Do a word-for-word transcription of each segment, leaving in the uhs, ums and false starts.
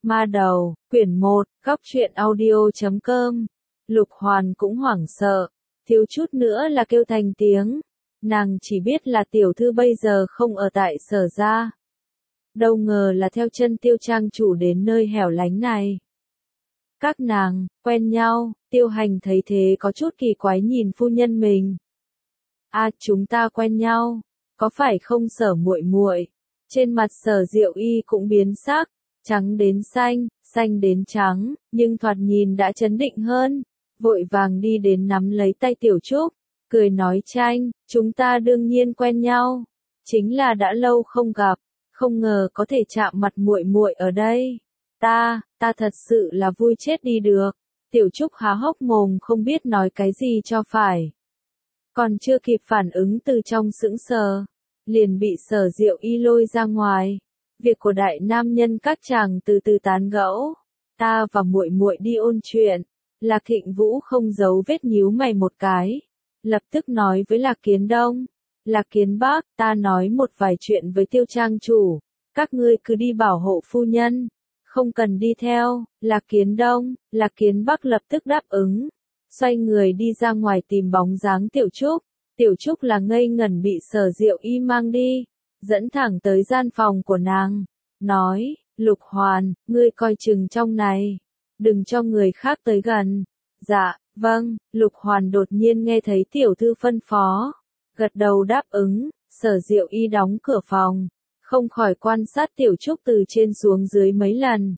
Ma đầu, quyển một, góc truyện audio chấm com. Lục Hoàn cũng hoảng sợ, thiếu chút nữa là kêu thành tiếng. Nàng chỉ biết là tiểu thư bây giờ không ở tại Sở gia. Đâu ngờ là theo chân Tiêu trang chủ đến nơi hẻo lánh này. Các nàng, quen nhau, Tiêu Hành thấy thế có chút kỳ quái nhìn phu nhân mình. À, chúng ta quen nhau, có phải không Sở muội muội? Trên mặt Sở Diệu Y cũng biến sắc, trắng đến xanh, xanh đến trắng, nhưng thoạt nhìn đã chấn định hơn, vội vàng đi đến nắm lấy tay Tiểu Trúc, cười nói Tranh, chúng ta đương nhiên quen nhau, chính là đã lâu không gặp, không ngờ có thể chạm mặt muội muội ở đây. Ta, ta thật sự là vui chết đi được. Tiểu Trúc há hốc mồm không biết nói cái gì cho phải. Còn chưa kịp phản ứng từ trong sững sờ, liền bị Sở Diệu Y lôi ra ngoài. Việc của đại nam nhân các chàng từ từ tán gẫu. Ta và muội muội đi ôn chuyện. Lạc Thịnh Vũ không giấu vết nhíu mày một cái, lập tức nói với Lạc Kiến Đông, Lạc Kiến Bắc, ta nói một vài chuyện với Tiêu trang chủ, các ngươi cứ đi bảo hộ phu nhân, không cần đi theo. Lạc Kiến Đông, Lạc Kiến Bắc lập tức đáp ứng, xoay người đi ra ngoài tìm bóng dáng Tiểu Trúc. Tiểu Trúc là ngây ngẩn bị Sở Diệu Y mang đi, dẫn thẳng tới gian phòng của nàng, nói, Lục Hoàn, ngươi coi chừng trong này, đừng cho người khác tới gần. Dạ, vâng. Lục Hoàn đột nhiên nghe thấy tiểu thư phân phó, gật đầu đáp ứng. Sở Diệu Y đóng cửa phòng, không khỏi quan sát Tiểu Trúc từ trên xuống dưới mấy lần.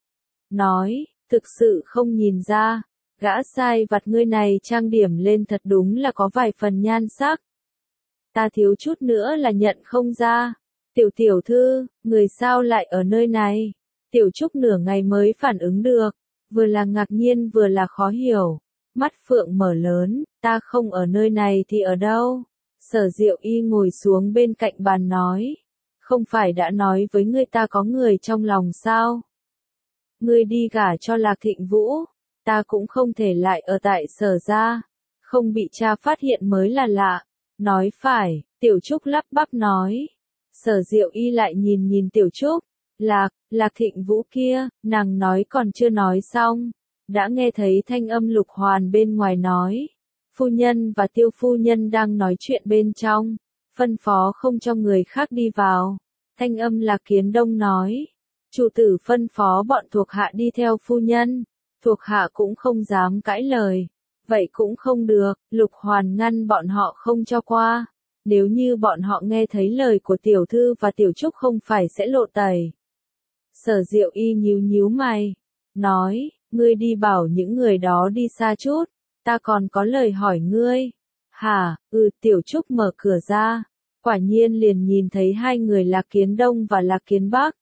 Nói, thực sự không nhìn ra, gã sai vặt ngươi này trang điểm lên thật đúng là có vài phần nhan sắc. Ta thiếu chút nữa là nhận không ra. Tiểu tiểu thư, người sao lại ở nơi này? Tiểu Trúc nửa ngày mới phản ứng được, vừa là ngạc nhiên vừa là khó hiểu. Mắt phượng mở lớn, ta không ở nơi này thì ở đâu? Sở Diệu Y ngồi xuống bên cạnh bàn nói, không phải đã nói với ngươi ta có người trong lòng sao? Ngươi đi gả cho Lạc Thịnh Vũ, ta cũng không thể lại ở tại Sở gia, không bị cha phát hiện mới là lạ. Nói phải, Tiểu Trúc lắp bắp nói. Sở Diệu Y lại nhìn nhìn Tiểu Trúc, Lạc, Lạc Thịnh Vũ kia, nàng nói còn chưa nói xong, đã nghe thấy thanh âm Lục Hoàn bên ngoài nói, phu nhân và Tiêu phu nhân đang nói chuyện bên trong, phân phó không cho người khác đi vào. Thanh âm Lạc Kiến Đông nói, chủ tử phân phó bọn thuộc hạ đi theo phu nhân, thuộc hạ cũng không dám cãi lời, vậy cũng không được. Lục Hoàn ngăn bọn họ không cho qua, nếu như bọn họ nghe thấy lời của tiểu thư và Tiểu Trúc không phải sẽ lộ tẩy. Sở Diệu Y nhíu nhíu mày, nói, ngươi đi bảo những người đó đi xa chút, ta còn có lời hỏi ngươi. Hả? Ừ. Tiểu Trúc mở cửa ra, quả nhiên liền nhìn thấy hai người Lạc Kiến Đông và Lạc Kiến Bắc.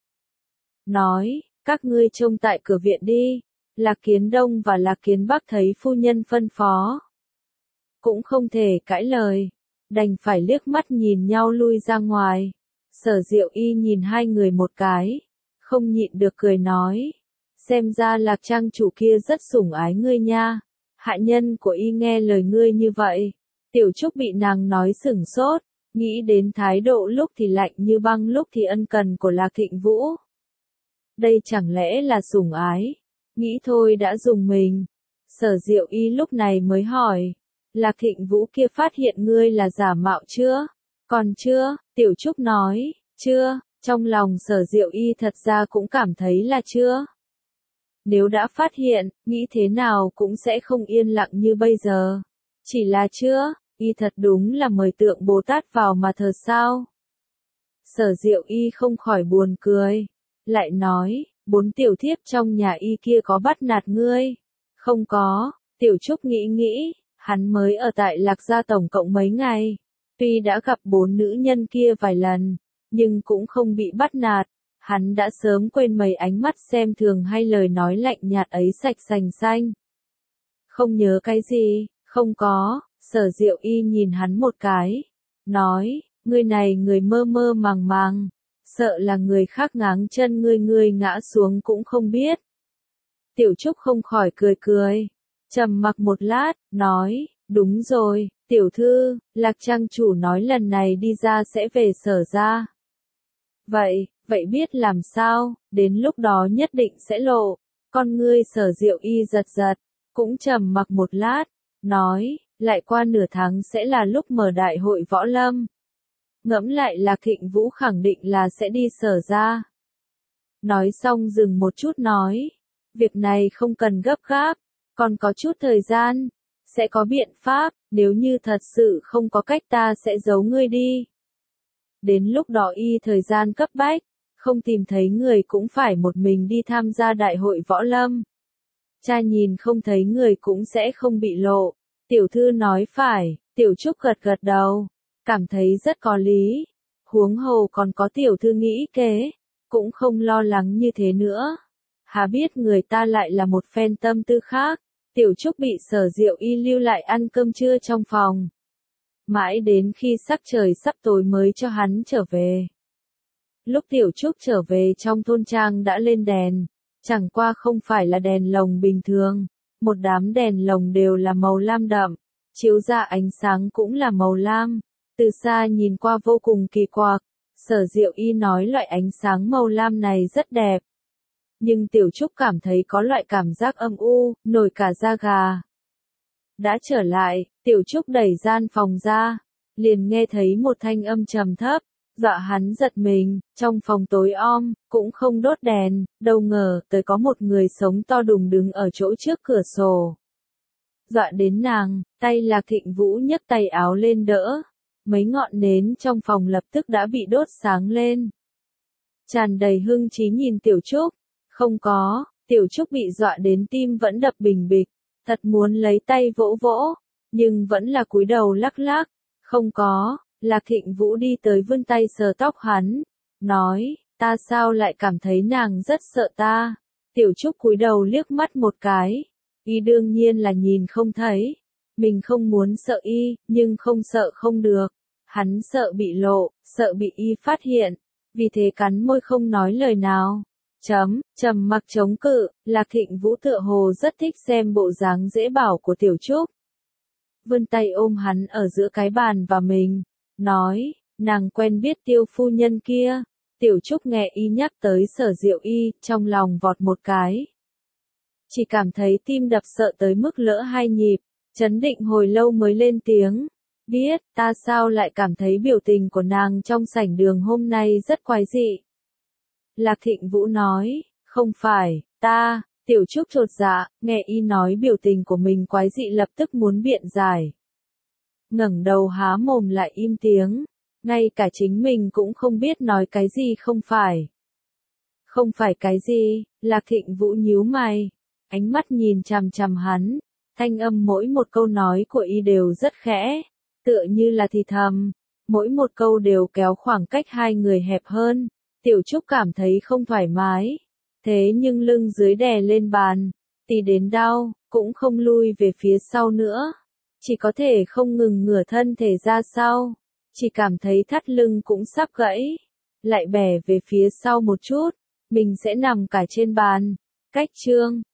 Nói, các ngươi trông tại cửa viện đi. Lạc Kiến Đông và Lạc Kiến Bắc thấy phu nhân phân phó, cũng không thể cãi lời, đành phải liếc mắt nhìn nhau lui ra ngoài. Sở Diệu Y nhìn hai người một cái, không nhịn được cười nói, xem ra Lạc trang chủ kia rất sủng ái ngươi nha, hạ nhân của y nghe lời ngươi như vậy. Tiểu Trúc bị nàng nói sửng sốt, nghĩ đến thái độ lúc thì lạnh như băng lúc thì ân cần của Lạc Thịnh Vũ. Đây chẳng lẽ là sủng ái? Nghĩ thôi đã dùng mình. Sở Diệu Y lúc này mới hỏi, Lạc Thịnh Vũ kia phát hiện ngươi là giả mạo chưa? Còn chưa. Tiểu Trúc nói, chưa. Trong lòng Sở Diệu Y thật ra cũng cảm thấy là chưa. Nếu đã phát hiện, nghĩ thế nào cũng sẽ không yên lặng như bây giờ. Chỉ là chưa, y thật đúng là mời tượng Bồ Tát vào mà thờ sao. Sở Diệu Y không khỏi buồn cười, lại nói, bốn tiểu thiếp trong nhà y kia có bắt nạt ngươi? Không có. Tiểu Trúc nghĩ nghĩ, hắn mới ở tại Lạc gia tổng cộng mấy ngày, tuy đã gặp bốn nữ nhân kia vài lần, nhưng cũng không bị bắt nạt. Hắn đã sớm quên mấy ánh mắt xem thường hay lời nói lạnh nhạt ấy sạch sành xanh. Không nhớ cái gì? Không có. Sở Diệu Y nhìn hắn một cái, nói, ngươi này người mơ mơ màng màng, sợ là người khác ngáng chân ngươi ngươi ngã xuống cũng không biết. Tiểu Trúc không khỏi cười cười, trầm mặc một lát, nói, đúng rồi, tiểu thư, Lạc trang chủ nói lần này đi ra sẽ về Sở gia. Vậy, vậy biết làm sao, đến lúc đó nhất định sẽ lộ. Con ngươi Sở Diệu Y giật giật, cũng trầm mặc một lát, nói, lại qua nửa tháng sẽ là lúc mở đại hội võ lâm. Ngẫm lại là Thịnh Vũ khẳng định là sẽ đi Sở ra. Nói xong dừng một chút nói, việc này không cần gấp gáp, còn có chút thời gian, sẽ có biện pháp, nếu như thật sự không có cách ta sẽ giấu ngươi đi. Đến lúc đó y thời gian cấp bách, không tìm thấy người cũng phải một mình đi tham gia đại hội võ lâm. Cha nhìn không thấy người cũng sẽ không bị lộ. Tiểu thư nói phải, Tiểu Trúc gật gật đầu, cảm thấy rất có lý. Huống hồ còn có tiểu thư nghĩ kế, cũng không lo lắng như thế nữa. Hà biết người ta lại là một phen tâm tư khác. Tiểu Trúc bị Sở Diệu Y lưu lại ăn cơm trưa trong phòng. Mãi đến khi sắc trời sắp tối mới cho hắn trở về. Lúc Tiểu Trúc trở về trong thôn trang đã lên đèn, chẳng qua không phải là đèn lồng bình thường, một đám đèn lồng đều là màu lam đậm, chiếu ra ánh sáng cũng là màu lam, từ xa nhìn qua vô cùng kỳ quặc. Sở Diệu Y nói loại ánh sáng màu lam này rất đẹp. Nhưng Tiểu Trúc cảm thấy có loại cảm giác âm u, nổi cả da gà. Đã trở lại, Tiểu Trúc đẩy gian phòng ra, liền nghe thấy một thanh âm trầm thấp, dọa hắn giật mình, trong phòng tối om, cũng không đốt đèn, đâu ngờ tới có một người sống to đùng đứng ở chỗ trước cửa sổ. Dọa đến nàng, tay Lạc Thịnh Vũ nhấc tay áo lên đỡ, mấy ngọn nến trong phòng lập tức đã bị đốt sáng lên. Tràn đầy hưng trí nhìn Tiểu Trúc, không có, Tiểu Trúc bị dọa đến tim vẫn đập bình bịch, thật muốn lấy tay vỗ vỗ, nhưng vẫn là cúi đầu lắc lắc, không có. Lạc Thịnh Vũ đi tới vươn tay sờ tóc hắn, nói, ta sao lại cảm thấy nàng rất sợ ta. Tiểu Trúc cúi đầu liếc mắt một cái, y đương nhiên là nhìn không thấy, mình không muốn sợ y, nhưng không sợ không được, hắn sợ bị lộ, sợ bị y phát hiện, vì thế cắn môi không nói lời nào. Chấm, trầm mặc chống cự, Lạc Thịnh Vũ tựa hồ rất thích xem bộ dáng dễ bảo của Tiểu Trúc. Vươn tay ôm hắn ở giữa cái bàn và mình, nói, nàng quen biết Tiêu phu nhân kia. Tiểu Trúc nghe y nhắc tới Sở Diệu Y, trong lòng vọt một cái. Chỉ cảm thấy tim đập sợ tới mức lỡ hai nhịp, chấn định hồi lâu mới lên tiếng. Biết, ta sao lại cảm thấy biểu tình của nàng trong sảnh đường hôm nay rất quái dị. Lạc Thịnh Vũ nói, không phải, ta. Tiểu Trúc chột dạ, nghe y nói biểu tình của mình quái dị lập tức muốn biện giải. Ngẩng đầu há mồm lại im tiếng, ngay cả chính mình cũng không biết nói cái gì không phải. Không phải cái gì, Lạc Thịnh Vũ nhíu mày, ánh mắt nhìn chằm chằm hắn, thanh âm mỗi một câu nói của y đều rất khẽ, tựa như là thì thầm, mỗi một câu đều kéo khoảng cách hai người hẹp hơn. Tiểu Trúc cảm thấy không thoải mái. Thế nhưng lưng dưới đè lên bàn, tì đến đau, cũng không lui về phía sau nữa. Chỉ có thể không ngừng ngửa thân thể ra sau. Chỉ cảm thấy thắt lưng cũng sắp gãy. Lại bẻ về phía sau một chút, mình sẽ nằm cả trên bàn. Cách chương